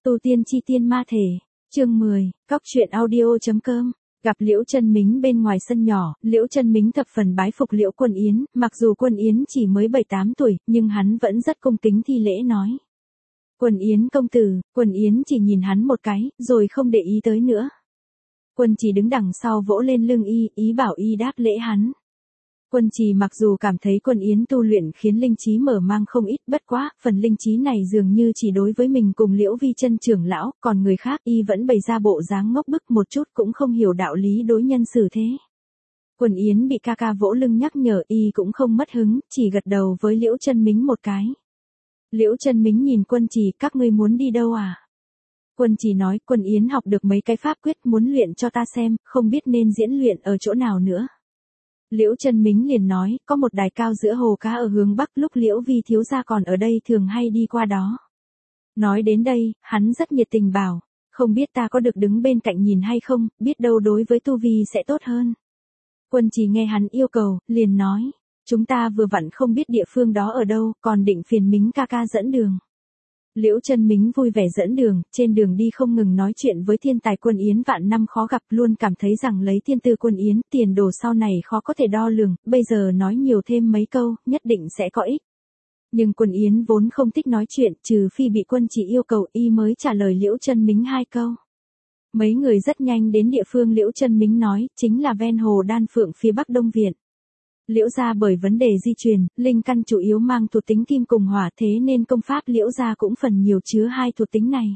Tu tiên chi tiên ma thể, chương 10, cóc truyện audio.com. Gặp Liễu Chân Mính bên ngoài sân nhỏ, Liễu Chân Mính thập phần bái phục Liễu Quân Yến, mặc dù Quân Yến chỉ mới 7-8 tuổi, nhưng hắn vẫn rất cung kính thi lễ nói. Quân Yến công tử. Quân Yến chỉ nhìn hắn một cái, rồi không để ý tới nữa. Quân Trì đứng đằng sau vỗ lên lưng ý bảo đáp lễ hắn. Quân Trì mặc dù cảm thấy Quân Yến tu luyện khiến linh trí mở mang không ít, bất quá, phần linh trí này dường như chỉ đối với mình cùng Liễu Vi Chân trưởng lão, còn người khác vẫn bày ra bộ dáng ngốc bức một chút cũng không hiểu đạo lý đối nhân xử thế. Quân Yến bị ca ca vỗ lưng nhắc nhở cũng không mất hứng, chỉ gật đầu với Liễu Chân Mính một cái. Liễu Chân Mính nhìn Quân Trì, các ngươi muốn đi đâu à? Quân Trì nói, Quân Yến học được mấy cái pháp quyết muốn luyện cho ta xem, không biết nên diễn luyện ở chỗ nào nữa. Liễu Chân Mính liền nói, có một đài cao giữa hồ cá ở hướng Bắc, lúc Liễu Vi thiếu gia còn ở đây thường hay đi qua đó. Nói đến đây, hắn rất nhiệt tình bảo, không biết ta có được đứng bên cạnh nhìn hay không, biết đâu đối với tu vi sẽ tốt hơn. Quân Trì nghe hắn yêu cầu, liền nói, chúng ta vừa vặn không biết địa phương đó ở đâu, còn định phiền Mính ca ca dẫn đường. Liễu Chân Mính vui vẻ dẫn đường, trên đường đi không ngừng nói chuyện với thiên tài Quân Yến vạn năm khó gặp, luôn cảm thấy rằng lấy thiên tư Quân Yến, tiền đồ sau này khó có thể đo lường, bây giờ nói nhiều thêm mấy câu, nhất định sẽ có ích. Nhưng Quân Yến vốn không thích nói chuyện, trừ phi bị Quân Trì yêu cầu mới trả lời Liễu Chân Mính 2 câu. Mấy người rất nhanh đến địa phương Liễu Chân Mính nói, chính là ven hồ Đan Phượng phía bắc Đông Viện. Liễu gia bởi vấn đề di truyền, linh căn chủ yếu mang thuộc tính kim cùng hỏa, thế nên công pháp Liễu gia cũng phần nhiều chứa 2 thuộc tính này.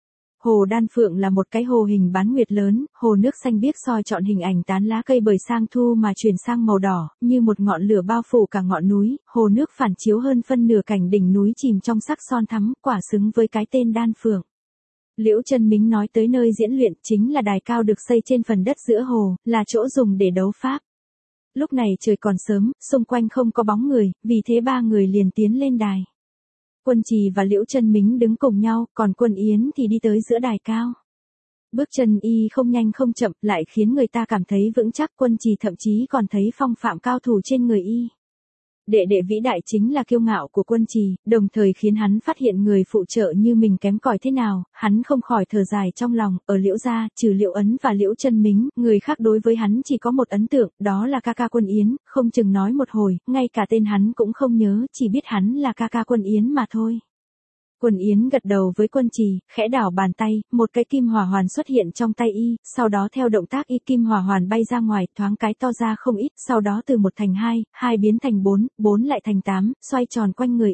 Hồ Đan Phượng là một cái hồ hình bán nguyệt lớn, hồ nước xanh biếc soi trọn hình ảnh tán lá cây bởi sang thu mà chuyển sang màu đỏ, như một ngọn lửa bao phủ cả ngọn núi, hồ nước phản chiếu hơn phân nửa cảnh đỉnh núi chìm trong sắc son thắm, quả xứng với cái tên Đan Phượng. Liễu Chân Mính nói tới nơi diễn luyện chính là đài cao được xây trên phần đất giữa hồ, là chỗ dùng để đấu pháp. Lúc này trời còn sớm, xung quanh không có bóng người, vì thế 3 người liền tiến lên đài. Quân Trì và Liễu Chân Mính đứng cùng nhau, còn Quân Yến thì đi tới giữa đài cao. Bước chân không nhanh không chậm, lại khiến người ta cảm thấy vững chắc. Quân Trì thậm chí còn thấy phong phạm cao thủ trên người Đệ đệ vĩ đại chính là kiêu ngạo của Quân Trì, đồng thời khiến hắn phát hiện người phụ trợ như mình kém cỏi thế nào, hắn không khỏi thở dài trong lòng, ở Liễu gia, trừ Liễu Ấn và Liễu Chân Mính, người khác đối với hắn chỉ có một ấn tượng, đó là ca ca Quân Yến, không chừng nói một hồi, ngay cả tên hắn cũng không nhớ, chỉ biết hắn là ca ca Quân Yến mà thôi. Quân Yến gật đầu với Quân Trì, khẽ đảo bàn tay, một cái kim hỏa hoàn xuất hiện trong tay sau đó theo động tác kim hỏa hoàn bay ra ngoài, thoáng cái to ra không ít, sau đó từ 1 thành 2, 2 biến thành 4, 4 lại thành 8, xoay tròn quanh người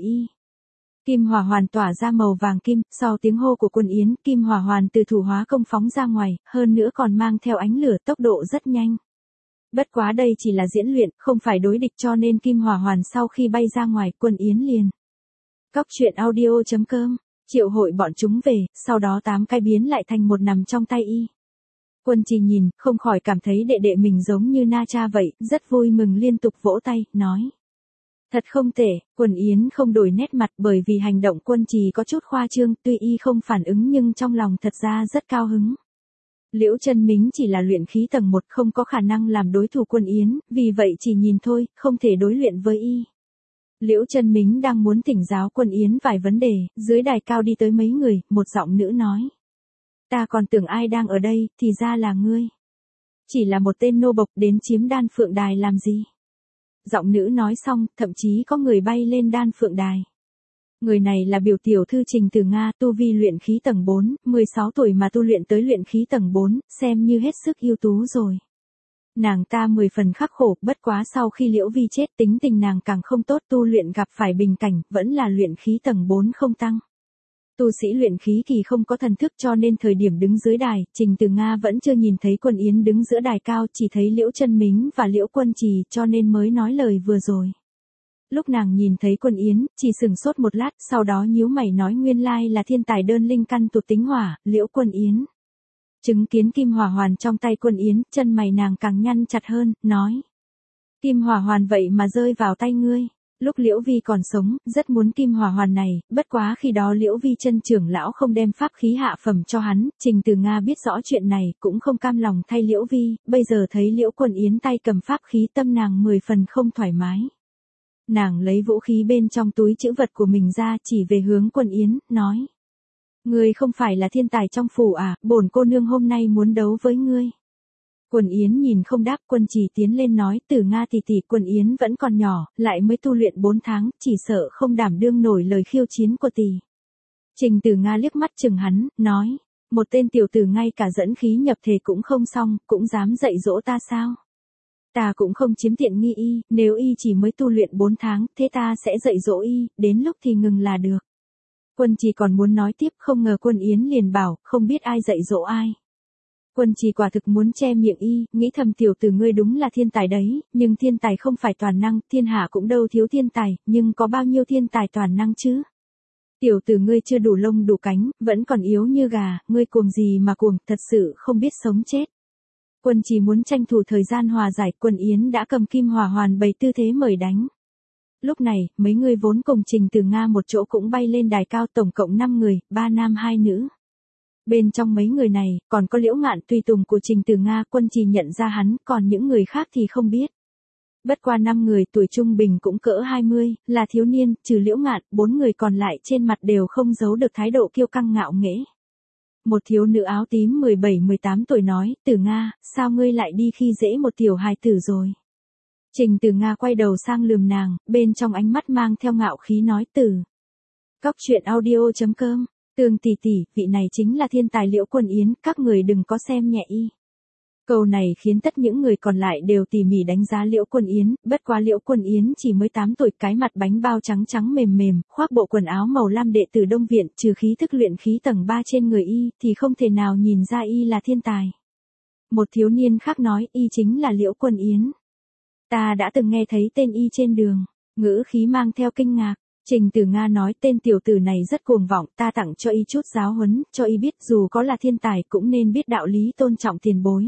Kim hỏa hoàn tỏa ra màu vàng kim, sau tiếng hô của Quân Yến, kim hỏa hoàn từ thủ hóa công phóng ra ngoài, hơn nữa còn mang theo ánh lửa, tốc độ rất nhanh. Bất quá đây chỉ là diễn luyện, không phải đối địch, cho nên kim hỏa hoàn sau khi bay ra ngoài, Quân Yến liền cóc truyện audio.com, triệu hội bọn chúng về, sau đó 8 cái biến lại thành 1 nằm trong tay Quân Trì nhìn, không khỏi cảm thấy đệ đệ mình giống như Na Cha vậy, rất vui mừng liên tục vỗ tay, nói. Thật không tệ. Quân Yến không đổi nét mặt bởi vì hành động Quân Trì có chút khoa trương, tuy không phản ứng nhưng trong lòng thật ra rất cao hứng. Liễu Chân Mính chỉ là luyện khí tầng 1, không có khả năng làm đối thủ Quân Yến, vì vậy chỉ nhìn thôi, không thể đối luyện với Liễu Chân Mính đang muốn thỉnh giáo Quân Yến vài vấn đề, dưới đài cao đi tới mấy người, một giọng nữ nói. Ta còn tưởng ai đang ở đây, thì ra là ngươi. Chỉ là một tên nô bộc đến chiếm Đan Phượng đài làm gì? Giọng nữ nói xong, thậm chí có người bay lên Đan Phượng đài. Người này là biểu tiểu thư Trình Từ Nga, tu vi luyện khí tầng 4, 16 tuổi mà tu luyện tới luyện khí tầng 4, xem như hết sức ưu tú rồi. Nàng ta 10 phần khắc khổ, bất quá sau khi Liễu Vi chết tính tình nàng càng không tốt, tu luyện gặp phải bình cảnh, vẫn là luyện khí tầng 4 không tăng. Tu sĩ luyện khí kỳ không có thần thức cho nên thời điểm đứng dưới đài, Trình Từ Nga vẫn chưa nhìn thấy Quân Yến đứng giữa đài cao, chỉ thấy Liễu Chân Mính và Liễu Quân Trì cho nên mới nói lời vừa rồi. Lúc nàng nhìn thấy Quân Yến, chỉ sửng sốt một lát, sau đó nhíu mày nói nguyên lai là thiên tài đơn linh căn thuộc tính hỏa, Liễu Quân Yến. Chứng kiến kim hỏa hoàn trong tay Quân Yến, chân mày nàng càng nhăn chặt hơn, nói. Kim hỏa hoàn vậy mà rơi vào tay ngươi. Lúc Liễu Vi còn sống, rất muốn kim hỏa hoàn này, bất quá khi đó Liễu Vi Chân trưởng lão không đem pháp khí hạ phẩm cho hắn, Trình Từ Nga biết rõ chuyện này, cũng không cam lòng thay Liễu Vi, bây giờ thấy Liễu Quân Yến tay cầm pháp khí tâm nàng 10 phần không thoải mái. Nàng lấy vũ khí bên trong túi trữ vật của mình ra chỉ về hướng Quân Yến, nói. Ngươi không phải là thiên tài trong phủ à, bổn cô nương hôm nay muốn đấu với ngươi. Quần Yến nhìn không đáp, Quân Trì tiến lên nói, Tử Nga tỷ tỷ, Quần Yến vẫn còn nhỏ, lại mới tu luyện 4 tháng, chỉ sợ không đảm đương nổi lời khiêu chiến của tỷ. Trình Tử Nga liếc mắt chừng hắn, nói, một tên tiểu tử ngay cả dẫn khí nhập thể cũng không xong, cũng dám dạy dỗ ta sao? Ta cũng không chiếm tiện nghi y, nếu y chỉ mới tu luyện 4 tháng, thế ta sẽ dạy dỗ y, đến lúc thì ngừng là được. Quân Trì còn muốn nói tiếp, không ngờ Quân Yến liền bảo, không biết ai dạy dỗ ai. Quân Trì quả thực muốn che miệng y, nghĩ thầm tiểu tử ngươi đúng là thiên tài đấy, nhưng thiên tài không phải toàn năng, thiên hạ cũng đâu thiếu thiên tài, nhưng có bao nhiêu thiên tài toàn năng chứ? Tiểu tử ngươi chưa đủ lông đủ cánh, vẫn còn yếu như gà, ngươi cuồng gì mà cuồng, thật sự không biết sống chết. Quân Trì muốn tranh thủ thời gian hòa giải, Quân Yến đã cầm kim hỏa hoàn bày tư thế mời đánh. Lúc này, mấy người vốn cùng Trình Tử Nga một chỗ cũng bay lên đài cao, tổng cộng 5 người, 3 nam 2 nữ. Bên trong mấy người này, còn có Liễu Ngạn tùy tùng của Trình Tử Nga, Quân Trì nhận ra hắn, còn những người khác thì không biết. Bất qua 5 người tuổi trung bình cũng cỡ 20, là thiếu niên, trừ Liễu Ngạn, 4 người còn lại trên mặt đều không giấu được thái độ kiêu căng ngạo nghễ. Một thiếu nữ áo tím 17-18 tuổi nói, Tử Nga, sao ngươi lại đi khi dễ một tiểu hài tử rồi? Trình Tử Nga quay đầu sang lườm nàng, bên trong ánh mắt mang theo ngạo khí nói Tử. Cóc truyện audio.com, Tường tỷ tỷ, vị này chính là thiên tài Liễu Quân Yến, các người đừng có xem nhẹ y. Câu này khiến tất những người còn lại đều tỉ mỉ đánh giá Liễu Quân Yến, bất quá Liễu Quân Yến chỉ mới 8 tuổi, cái mặt bánh bao trắng trắng mềm mềm, khoác bộ quần áo màu lam đệ tử Đông Viện, trừ khí thức luyện khí tầng 3 trên người y, thì không thể nào nhìn ra y là thiên tài. Một thiếu niên khác nói, y chính là Liễu Quân Yến. Ta đã từng nghe thấy tên y trên đường, ngữ khí mang theo kinh ngạc. Trình Tử Nga nói, tên tiểu tử này rất cuồng vọng, ta tặng cho y chút giáo huấn, cho y biết dù có là thiên tài cũng nên biết đạo lý tôn trọng tiền bối.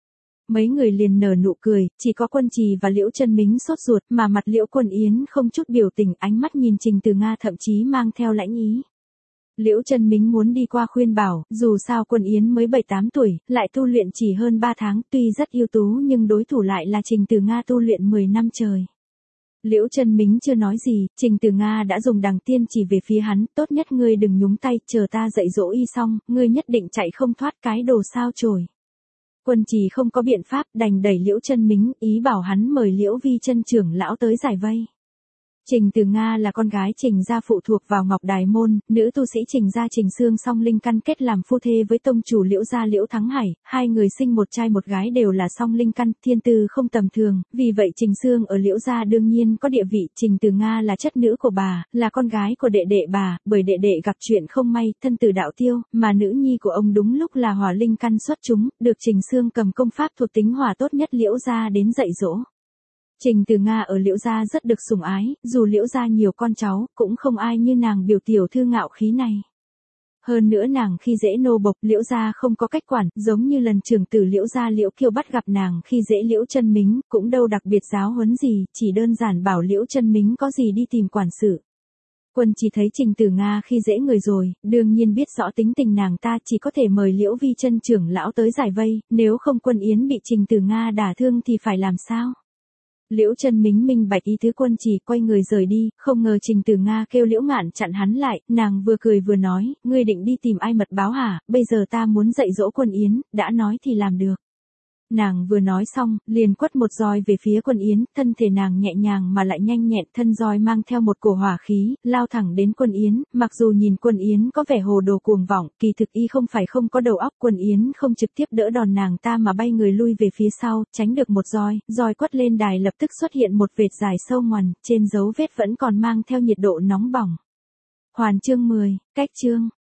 Mấy người liền nở nụ cười, chỉ có Quân Trì và Liễu Chân Mính sốt ruột, mà mặt Liễu Quân Yến không chút biểu tình, ánh mắt nhìn Trình Tử Nga thậm chí mang theo lãnh ý. Liễu Chân Mính muốn đi qua khuyên bảo, dù sao Quân Yến mới 7-8 tuổi, lại tu luyện chỉ hơn 3 tháng, tuy rất ưu tú nhưng đối thủ lại là Trình Tử Nga tu luyện 10 năm trời. Liễu Chân Mính chưa nói gì, Trình Tử Nga đã dùng đằng tiên chỉ về phía hắn, tốt nhất ngươi đừng nhúng tay, chờ ta dạy dỗ y xong, ngươi nhất định chạy không thoát cái đồ sao chổi. Quân Trì không có biện pháp, đành đẩy Liễu Chân Mính, ý bảo hắn mời Liễu Vi Chân trưởng lão tới giải vây. Trình Tử Nga là con gái Trình gia phụ thuộc vào Ngọc Đài môn, nữ tu sĩ Trình gia Trình Xương song linh căn kết làm phu thê với tông chủ Liễu gia Liễu Thắng Hải, hai người sinh một trai một gái đều là song linh căn, thiên tư không tầm thường, vì vậy Trình Xương ở Liễu gia đương nhiên có địa vị. Trình Tử Nga là chất nữ của bà, là con gái của đệ đệ bà, bởi đệ đệ gặp chuyện không may, thân tử đạo tiêu, mà nữ nhi của ông đúng lúc là hỏa linh căn xuất chúng, được Trình Xương cầm công pháp thuộc tính hỏa tốt nhất Liễu gia đến dạy dỗ. Trình Tử Nga ở Liễu gia rất được sủng ái, dù Liễu gia nhiều con cháu, cũng không ai như nàng biểu tiểu thư ngạo khí này. Hơn nữa nàng khi dễ nô bộc, Liễu gia không có cách quản, giống như lần trưởng tử Liễu gia Liễu Kiêu bắt gặp nàng khi dễ Liễu Chân Mính, cũng đâu đặc biệt giáo huấn gì, chỉ đơn giản bảo Liễu Chân Mính có gì đi tìm quản sự. Quân chỉ thấy Trình Tử Nga khi dễ người rồi, đương nhiên biết rõ tính tình nàng ta, chỉ có thể mời Liễu Vi Chân trưởng lão tới giải vây, nếu không Quân Yến bị Trình Tử Nga đả thương thì phải làm sao? Liễu Chân Mính minh bạch ý tứ Quân Trì, quay người rời đi, không ngờ Trình Tử Nga kêu Liễu Ngạn chặn hắn lại, nàng vừa cười vừa nói, ngươi định đi tìm ai mật báo hả, bây giờ ta muốn dạy dỗ Quân Yến, đã nói thì làm được. Nàng vừa nói xong, liền quất một roi về phía Quân Yến, thân thể nàng nhẹ nhàng mà lại nhanh nhẹn, thân roi mang theo một cổ hỏa khí, lao thẳng đến Quân Yến, mặc dù nhìn Quân Yến có vẻ hồ đồ cuồng vọng, kỳ thực y không phải không có đầu óc. Quân Yến không trực tiếp đỡ đòn nàng ta mà bay người lui về phía sau, tránh được một roi, roi quất lên đài lập tức xuất hiện một vệt dài sâu ngoằn, trên dấu vết vẫn còn mang theo nhiệt độ nóng bỏng. Hoàn chương 10, cách chương.